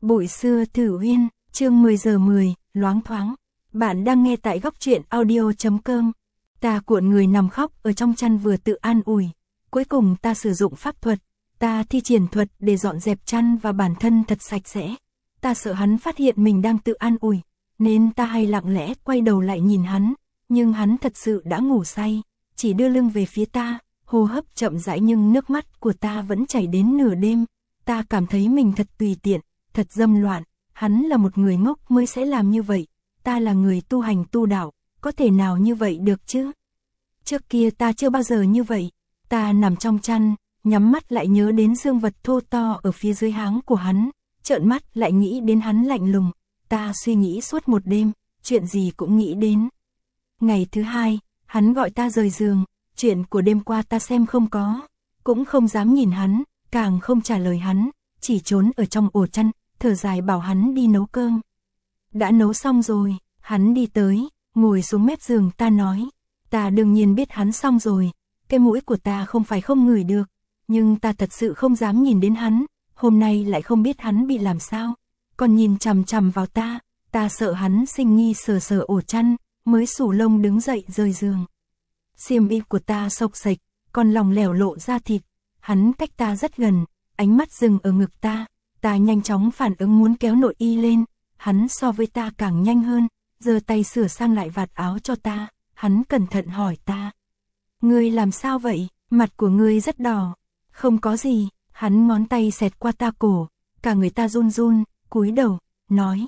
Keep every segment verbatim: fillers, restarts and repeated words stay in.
Bụi xưa Thử Uyên, chương mười giờ mười, loáng thoáng. Bạn đang nghe tại góc truyện audio chấm com. Ta cuộn người nằm khóc ở trong chăn vừa tự an ủi. Cuối cùng ta sử dụng pháp thuật, ta thi triển thuật để dọn dẹp chăn và bản thân thật sạch sẽ. Ta sợ hắn phát hiện mình đang tự an ủi, nên ta hay lặng lẽ quay đầu lại nhìn hắn, nhưng hắn thật sự đã ngủ say, chỉ đưa lưng về phía ta, hô hấp chậm rãi nhưng nước mắt của ta vẫn chảy đến nửa đêm. Ta cảm thấy mình thật tùy tiện, thật dâm loạn, hắn là một người ngốc mới sẽ làm như vậy, ta là người tu hành tu đạo, có thể nào như vậy được chứ? Trước kia ta chưa bao giờ như vậy, ta nằm trong chăn, nhắm mắt lại nhớ đến dương vật thô to ở phía dưới háng của hắn, trợn mắt lại nghĩ đến hắn lạnh lùng, ta suy nghĩ suốt một đêm, chuyện gì cũng nghĩ đến. Ngày thứ hai, hắn gọi ta rời giường, chuyện của đêm qua ta xem không có, cũng không dám nhìn hắn, càng không trả lời hắn, chỉ trốn ở trong ổ chăn, thở dài bảo hắn đi nấu cơm. Đã nấu xong rồi, hắn đi tới, ngồi xuống mép giường ta nói, ta đương nhiên biết hắn xong rồi, cái mũi của ta không phải không ngửi được, nhưng ta thật sự không dám nhìn đến hắn, hôm nay lại không biết hắn bị làm sao, còn nhìn chằm chằm vào ta, ta sợ hắn sinh nghi sờ sờ ổ chăn, mới xù lông đứng dậy rời giường. Xiêm y của ta xộc xệch, còn lòng lẻo lộ ra thịt, hắn cách ta rất gần, ánh mắt dừng ở ngực ta, ta nhanh chóng phản ứng muốn kéo nội y lên, hắn so với ta càng nhanh hơn, giơ tay sửa sang lại vạt áo cho ta, hắn cẩn thận hỏi ta. Ngươi làm sao vậy, mặt của ngươi rất đỏ, không có gì, hắn ngón tay xẹt qua ta cổ, cả người ta run run, cúi đầu, nói.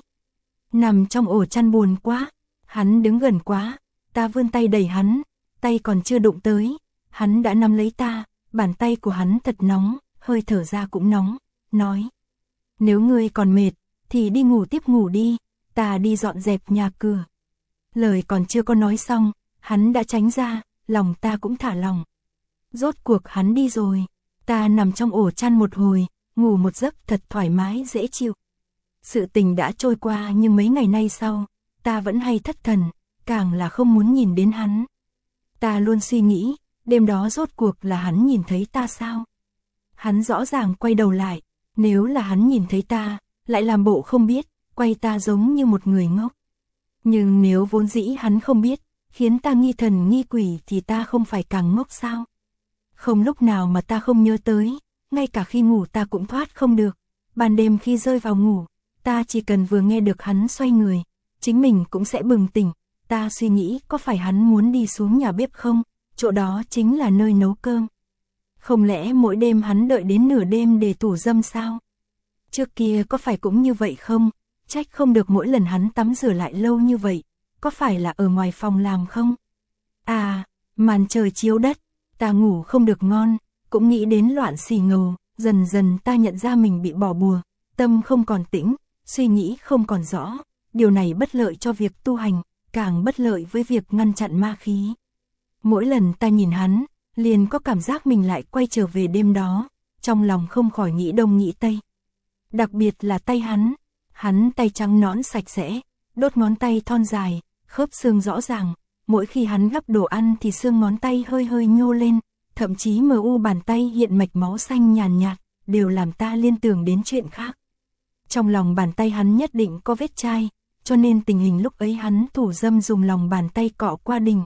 Nằm trong ổ chăn buồn quá, hắn đứng gần quá, ta vươn tay đẩy hắn, tay còn chưa đụng tới, hắn đã nắm lấy ta, bàn tay của hắn thật nóng, hơi thở ra cũng nóng, nói. Nếu ngươi còn mệt, thì đi ngủ tiếp ngủ đi, ta đi dọn dẹp nhà cửa. Lời còn chưa có nói xong, hắn đã tránh ra, lòng ta cũng thả lòng. Rốt cuộc hắn đi rồi, ta nằm trong ổ chăn một hồi, ngủ một giấc thật thoải mái dễ chịu. Sự tình đã trôi qua nhưng mấy ngày nay sau, ta vẫn hay thất thần, càng là không muốn nhìn đến hắn. Ta luôn suy nghĩ, đêm đó rốt cuộc là hắn nhìn thấy ta sao? Hắn rõ ràng quay đầu lại, nếu là hắn nhìn thấy ta, lại làm bộ không biết, quay ta giống như một người ngốc. Nhưng nếu vốn dĩ hắn không biết, khiến ta nghi thần nghi quỷ thì ta không phải càng ngốc sao? Không lúc nào mà ta không nhớ tới, ngay cả khi ngủ ta cũng thoát không được. Ban đêm khi rơi vào ngủ, ta chỉ cần vừa nghe được hắn xoay người, chính mình cũng sẽ bừng tỉnh. Ta suy nghĩ có phải hắn muốn đi xuống nhà bếp không, chỗ đó chính là nơi nấu cơm. Không lẽ mỗi đêm hắn đợi đến nửa đêm để thủ dâm sao? Trước kia có phải cũng như vậy không? Trách không được mỗi lần hắn tắm rửa lại lâu như vậy, có phải là ở ngoài phòng làm không? À, màn trời chiếu đất, ta ngủ không được ngon, cũng nghĩ đến loạn xì ngầu, dần dần ta nhận ra mình bị bỏ bùa, tâm không còn tĩnh, suy nghĩ không còn rõ, điều này bất lợi cho việc tu hành, càng bất lợi với việc ngăn chặn ma khí. Mỗi lần ta nhìn hắn, liền có cảm giác mình lại quay trở về đêm đó, trong lòng không khỏi nghĩ đông nghĩ tây. Đặc biệt là tay hắn, hắn tay trắng nõn sạch sẽ, đốt ngón tay thon dài, khớp xương rõ ràng, mỗi khi hắn gắp đồ ăn thì xương ngón tay hơi hơi nhô lên, thậm chí mờ u bàn tay hiện mạch máu xanh nhàn nhạt, đều làm ta liên tưởng đến chuyện khác. Trong lòng bàn tay hắn nhất định có vết chai, cho nên tình hình lúc ấy hắn thủ dâm dùng lòng bàn tay cọ qua đỉnh.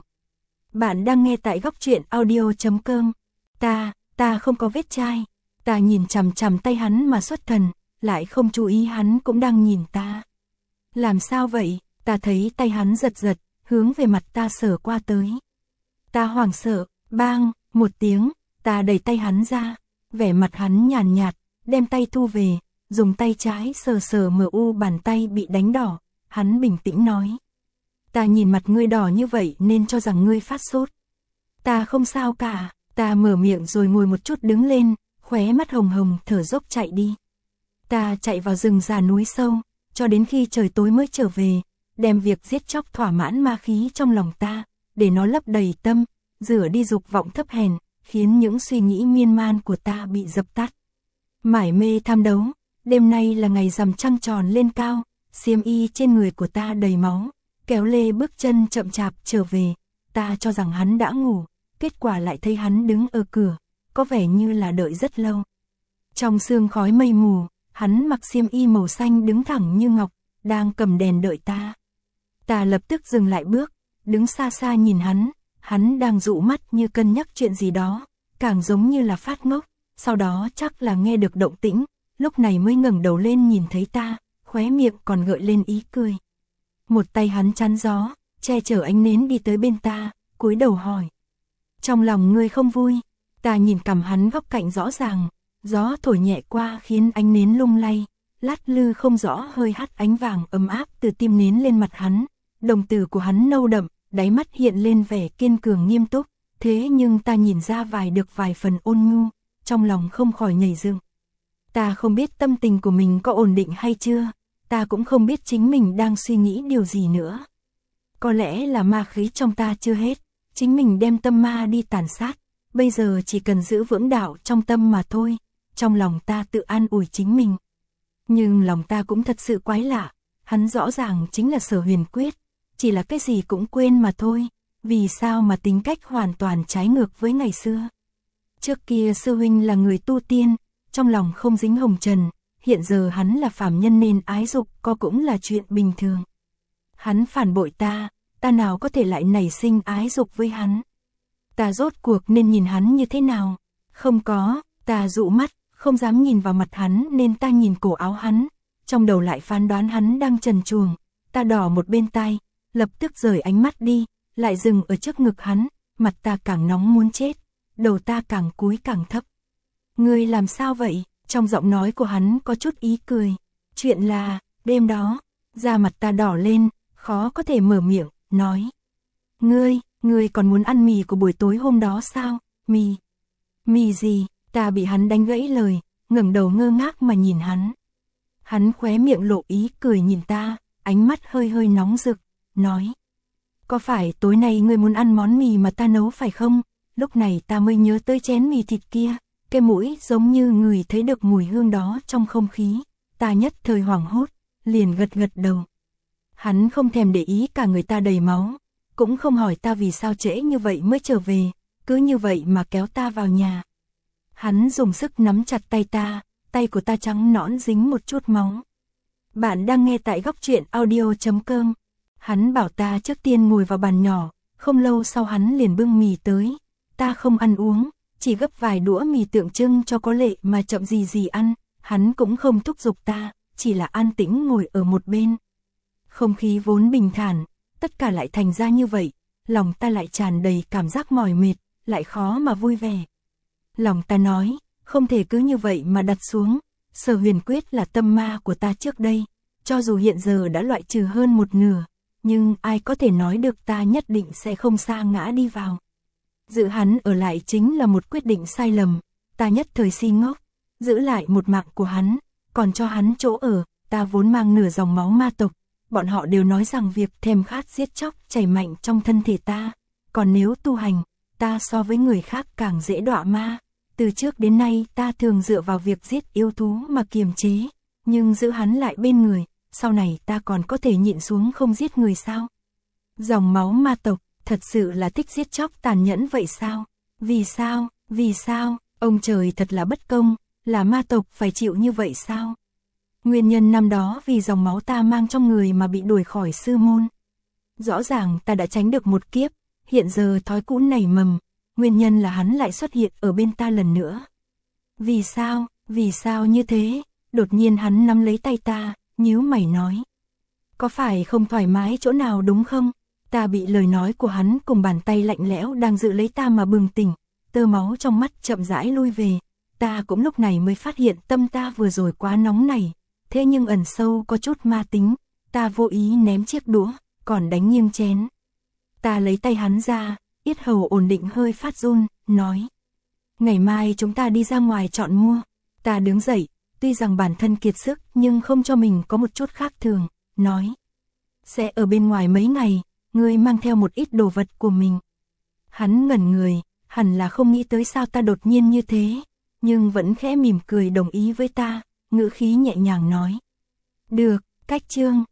Bạn đang nghe tại góc truyện audio chấm com. Ta, ta không có vết chai. Ta nhìn chằm chằm tay hắn mà xuất thần, lại không chú ý hắn cũng đang nhìn ta. Làm sao vậy? Ta thấy tay hắn giật giật, hướng về mặt ta sờ qua tới. Ta hoảng sợ, bang, một tiếng, ta đẩy tay hắn ra, vẻ mặt hắn nhàn nhạt, đem tay thu về, dùng tay trái sờ sờ mờ u bàn tay bị đánh đỏ, hắn bình tĩnh nói. Ta nhìn mặt ngươi đỏ như vậy nên cho rằng ngươi phát sốt. Ta không sao cả, ta mở miệng rồi ngồi một chút đứng lên, khóe mắt hồng hồng thở dốc chạy đi. Ta chạy vào rừng già núi sâu, cho đến khi trời tối mới trở về, đem việc giết chóc thỏa mãn ma khí trong lòng ta, để nó lấp đầy tâm, rửa đi dục vọng thấp hèn, khiến những suy nghĩ miên man của ta bị dập tắt. Mải mê tham đấu, đêm nay là ngày rằm trăng tròn lên cao, xiêm y trên người của ta đầy máu, kéo lê bước chân chậm chạp trở về, ta cho rằng hắn đã ngủ, kết quả lại thấy hắn đứng ở cửa, có vẻ như là đợi rất lâu. Trong sương khói mây mù, hắn mặc xiêm y màu xanh đứng thẳng như ngọc, đang cầm đèn đợi ta. Ta lập tức dừng lại bước, đứng xa xa nhìn hắn, hắn đang dụ mắt như cân nhắc chuyện gì đó, càng giống như là phát ngốc, sau đó chắc là nghe được động tĩnh, lúc này mới ngẩng đầu lên nhìn thấy ta, khóe miệng còn gợi lên ý cười. Một tay hắn chắn gió, che chở ánh nến đi tới bên ta, cúi đầu hỏi. Trong lòng ngươi không vui? Ta nhìn cằm hắn góc cạnh rõ ràng, gió thổi nhẹ qua khiến ánh nến lung lay, lát lư không rõ hơi hắt ánh vàng ấm áp từ tim nến lên mặt hắn, đồng tử của hắn nâu đậm, đáy mắt hiện lên vẻ kiên cường nghiêm túc, thế nhưng ta nhìn ra vài được vài phần ôn nhu, trong lòng không khỏi nhảy dựng. Ta không biết tâm tình của mình có ổn định hay chưa, ta cũng không biết chính mình đang suy nghĩ điều gì nữa. Có lẽ là ma khí trong ta chưa hết, chính mình đem tâm ma đi tàn sát, bây giờ chỉ cần giữ vững đạo trong tâm mà thôi, trong lòng ta tự an ủi chính mình. Nhưng lòng ta cũng thật sự quái lạ, hắn rõ ràng chính là Sở Huyền Quyết, chỉ là cái gì cũng quên mà thôi, vì sao mà tính cách hoàn toàn trái ngược với ngày xưa. Trước kia sư huynh là người tu tiên, trong lòng không dính hồng trần, hiện giờ hắn là phàm nhân nên ái dục có cũng là chuyện bình thường. Hắn phản bội ta, ta nào có thể lại nảy sinh ái dục với hắn. Ta rốt cuộc nên nhìn hắn như thế nào? Không có, ta dụ mắt, không dám nhìn vào mặt hắn nên ta nhìn cổ áo hắn, trong đầu lại phán đoán hắn đang trần truồng, ta đỏ một bên tai, lập tức rời ánh mắt đi, lại dừng ở trước ngực hắn, mặt ta càng nóng muốn chết, đầu ta càng cúi càng thấp. Ngươi làm sao vậy? Trong giọng nói của hắn có chút ý cười. Chuyện là, đêm đó, da mặt ta đỏ lên, khó có thể mở miệng, nói. Ngươi, ngươi còn muốn ăn mì của buổi tối hôm đó sao? Mì? Mì gì? Ta bị hắn đánh gãy lời, ngẩng đầu ngơ ngác mà nhìn hắn. Hắn khóe miệng lộ ý cười nhìn ta, ánh mắt hơi hơi nóng rực, nói. Có phải tối nay ngươi muốn ăn món mì mà ta nấu phải không? Lúc này ta mới nhớ tới chén mì thịt kia, cái mũi giống như người thấy được mùi hương đó trong không khí, ta nhất thời hoảng hốt, liền gật gật đầu. Hắn không thèm để ý cả người ta đầy máu, cũng không hỏi ta vì sao trễ như vậy mới trở về, cứ như vậy mà kéo ta vào nhà. Hắn dùng sức nắm chặt tay ta, tay của ta trắng nõn dính một chút máu. Bạn đang nghe tại góc truyện audio chấm com. Hắn bảo ta trước tiên ngồi vào bàn nhỏ, không lâu sau hắn liền bưng mì tới. Ta không ăn uống, chỉ gấp vài đũa mì tượng trưng cho có lệ mà chậm gì gì ăn. Hắn cũng không thúc giục ta, chỉ là an tĩnh ngồi ở một bên. Không khí vốn bình thản, tất cả lại thành ra như vậy, lòng ta lại tràn đầy cảm giác mỏi mệt, lại khó mà vui vẻ. Lòng ta nói, không thể cứ như vậy mà đặt xuống, Sở Huyền Quyết là tâm ma của ta trước đây, cho dù hiện giờ đã loại trừ hơn một nửa, nhưng ai có thể nói được ta nhất định sẽ không sa ngã đi vào. Giữ hắn ở lại chính là một quyết định sai lầm, ta nhất thời si ngốc, giữ lại một mạng của hắn, còn cho hắn chỗ ở, ta vốn mang nửa dòng máu ma tộc, bọn họ đều nói rằng việc thèm khát giết chóc chảy mạnh trong thân thể ta, còn nếu tu hành, ta so với người khác càng dễ đọa ma. Từ trước đến nay ta thường dựa vào việc giết yêu thú mà kiềm chế, nhưng giữ hắn lại bên người, sau này ta còn có thể nhịn xuống không giết người sao? Dòng máu ma tộc, thật sự là thích giết chóc tàn nhẫn vậy sao? Vì sao, vì sao, ông trời thật là bất công, là ma tộc phải chịu như vậy sao? Nguyên nhân năm đó vì dòng máu ta mang trong người mà bị đuổi khỏi sư môn. Rõ ràng ta đã tránh được một kiếp, hiện giờ thói cũ nảy mầm, nguyên nhân là hắn lại xuất hiện ở bên ta lần nữa. Vì sao, vì sao như thế? Đột nhiên hắn nắm lấy tay ta, nhíu mày nói. Có phải không thoải mái chỗ nào đúng không? Ta bị lời nói của hắn cùng bàn tay lạnh lẽo đang giữ lấy ta mà bừng tỉnh, tơ máu trong mắt chậm rãi lui về. Ta cũng lúc này mới phát hiện tâm ta vừa rồi quá nóng nảy, thế nhưng ẩn sâu có chút ma tính, ta vô ý ném chiếc đũa, còn đánh nghiêng chén. Ta lấy tay hắn ra, yết hầu ổn định hơi phát run, nói. Ngày mai chúng ta đi ra ngoài chọn mua. Ta đứng dậy, tuy rằng bản thân kiệt sức nhưng không cho mình có một chút khác thường, nói. Sẽ ở bên ngoài mấy ngày, ngươi mang theo một ít đồ vật của mình. Hắn ngẩn người, hẳn là không nghĩ tới sao ta đột nhiên như thế, nhưng vẫn khẽ mỉm cười đồng ý với ta, ngữ khí nhẹ nhàng nói. Được, cách chương.